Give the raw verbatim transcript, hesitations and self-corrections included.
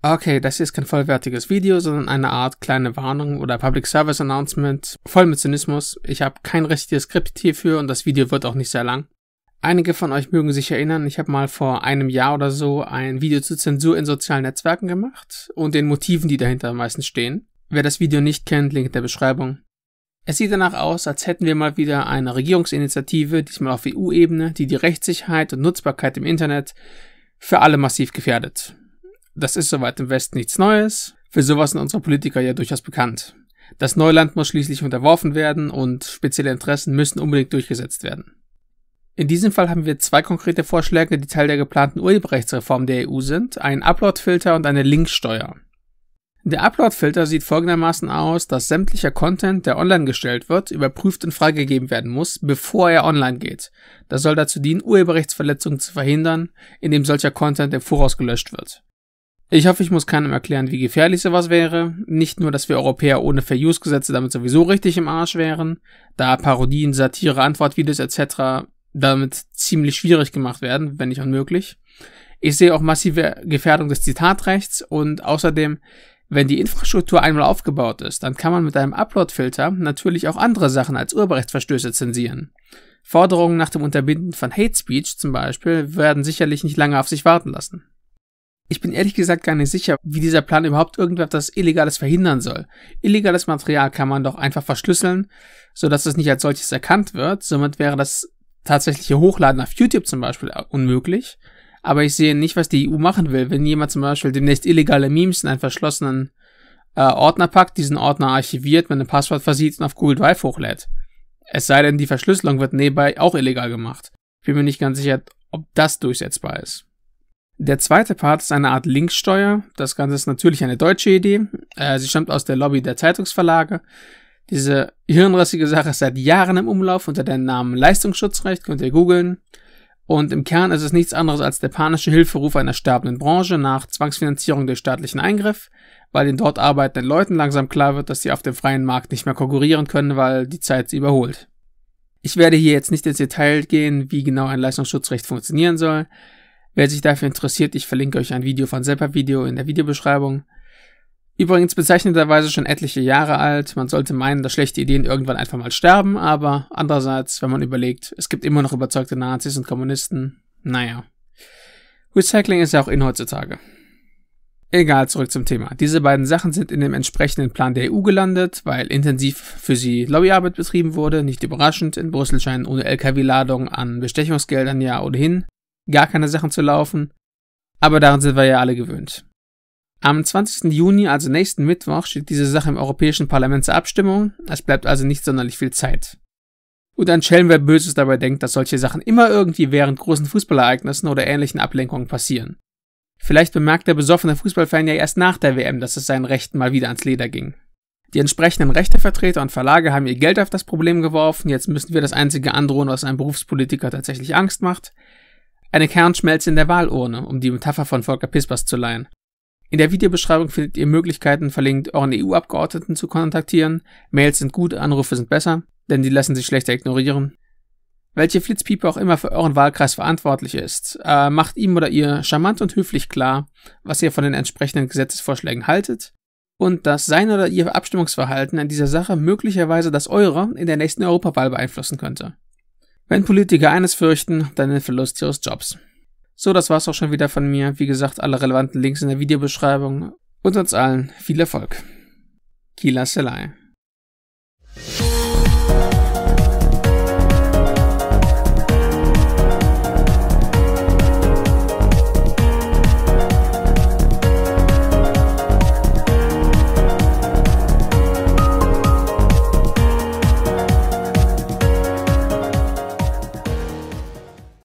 Okay, das hier ist kein vollwertiges Video, sondern eine Art kleine Warnung oder Public Service Announcement, voll mit Zynismus. Ich habe kein richtiges Skript hierfür und das Video wird auch nicht sehr lang. Einige von euch mögen sich erinnern, ich habe mal vor einem Jahr oder so ein Video zu Zensur in sozialen Netzwerken gemacht und den Motiven, die dahinter meistens stehen. Wer das Video nicht kennt, Link in der Beschreibung. Es sieht danach aus, als hätten wir mal wieder eine Regierungsinitiative, diesmal auf E U-Ebene, die die Rechtssicherheit und Nutzbarkeit im Internet für alle massiv gefährdet. Das ist soweit im Westen nichts Neues. Für sowas sind unsere Politiker ja durchaus bekannt. Das Neuland muss schließlich unterworfen werden und spezielle Interessen müssen unbedingt durchgesetzt werden. In diesem Fall haben wir zwei konkrete Vorschläge, die Teil der geplanten Urheberrechtsreform der E U sind, einen Upload-Filter und eine Linksteuer. Der Upload-Filter sieht folgendermaßen aus, dass sämtlicher Content, der online gestellt wird, überprüft und freigegeben werden muss, bevor er online geht. Das soll dazu dienen, Urheberrechtsverletzungen zu verhindern, indem solcher Content im Voraus gelöscht wird. Ich hoffe, ich muss keinem erklären, wie gefährlich sowas wäre. Nicht nur, dass wir Europäer ohne Fair-Use-Gesetze damit sowieso richtig im Arsch wären, da Parodien, Satire, Antwortvideos et cetera damit ziemlich schwierig gemacht werden, wenn nicht unmöglich. Ich sehe auch massive Gefährdung des Zitatrechts und außerdem, wenn die Infrastruktur einmal aufgebaut ist, dann kann man mit einem Upload-Filter natürlich auch andere Sachen als Urheberrechtsverstöße zensieren. Forderungen nach dem Unterbinden von Hate Speech zum Beispiel werden sicherlich nicht lange auf sich warten lassen. Ich bin ehrlich gesagt gar nicht sicher, wie dieser Plan überhaupt irgendetwas Illegales verhindern soll. Illegales Material kann man doch einfach verschlüsseln, sodass es nicht als solches erkannt wird. Somit wäre das tatsächliche Hochladen auf YouTube zum Beispiel unmöglich. Aber ich sehe nicht, was die E U machen will, wenn jemand zum Beispiel demnächst illegale Memes in einen verschlossenen äh, Ordner packt, diesen Ordner archiviert, mit einem Passwort versieht und auf Google Drive hochlädt. Es sei denn, die Verschlüsselung wird nebenbei auch illegal gemacht. Ich bin mir nicht ganz sicher, ob das durchsetzbar ist. Der zweite Part ist eine Art Linksteuer. Das Ganze ist natürlich eine deutsche Idee. Äh, sie stammt aus der Lobby der Zeitungsverlage. Diese hirnrissige Sache ist seit Jahren im Umlauf unter dem Namen Leistungsschutzrecht, könnt ihr googeln. Und im Kern ist es nichts anderes als der panische Hilferuf einer sterbenden Branche nach Zwangsfinanzierung durch staatlichen Eingriff, weil den dort arbeitenden Leuten langsam klar wird, dass sie auf dem freien Markt nicht mehr konkurrieren können, weil die Zeit sie überholt. Ich werde hier jetzt nicht ins Detail gehen, wie genau ein Leistungsschutzrecht funktionieren soll. Wer sich dafür interessiert, ich verlinke euch ein Video von Seppa-Video in der Videobeschreibung. Übrigens bezeichnenderweise schon etliche Jahre alt. Man sollte meinen, dass schlechte Ideen irgendwann einfach mal sterben, aber andererseits, wenn man überlegt, es gibt immer noch überzeugte Nazis und Kommunisten, naja. Recycling ist ja auch in heutzutage. Egal, zurück zum Thema. Diese beiden Sachen sind in dem entsprechenden Plan der E U gelandet, weil intensiv für sie Lobbyarbeit betrieben wurde. Nicht überraschend, in Brüssel scheinen ohne L K W-Ladung an Bestechungsgeldern ja ohnehin gar keine Sachen zu laufen, aber daran sind wir ja alle gewöhnt. Am zwanzigsten Juni, also nächsten Mittwoch, steht diese Sache im Europäischen Parlament zur Abstimmung, es bleibt also nicht sonderlich viel Zeit. Und ein Schelm, wer Böses dabei denkt, dass solche Sachen immer irgendwie während großen Fußballereignissen oder ähnlichen Ablenkungen passieren. Vielleicht bemerkt der besoffene Fußballfan ja erst nach der W M, dass es seinen Rechten mal wieder ans Leder ging. Die entsprechenden Rechtevertreter und Verlage haben ihr Geld auf das Problem geworfen, jetzt müssen wir das einzige androhen, was einem Berufspolitiker tatsächlich Angst macht. Eine Kernschmelze in der Wahlurne, um die Metapher von Volker Pispers zu leihen. In der Videobeschreibung findet ihr Möglichkeiten, verlinkt euren E U-Abgeordneten zu kontaktieren. Mails sind gut, Anrufe sind besser, denn die lassen sich schlechter ignorieren. Welche Flitzpiepe auch immer für euren Wahlkreis verantwortlich ist, äh, macht ihm oder ihr charmant und höflich klar, was ihr von den entsprechenden Gesetzesvorschlägen haltet und dass sein oder ihr Abstimmungsverhalten in dieser Sache möglicherweise das eure in der nächsten Europawahl beeinflussen könnte. Wenn Politiker eines fürchten, dann den Verlust ihres Jobs. So, das war's auch schon wieder von mir. Wie gesagt, alle relevanten Links in der Videobeschreibung. Und uns allen viel Erfolg. Kila Selai.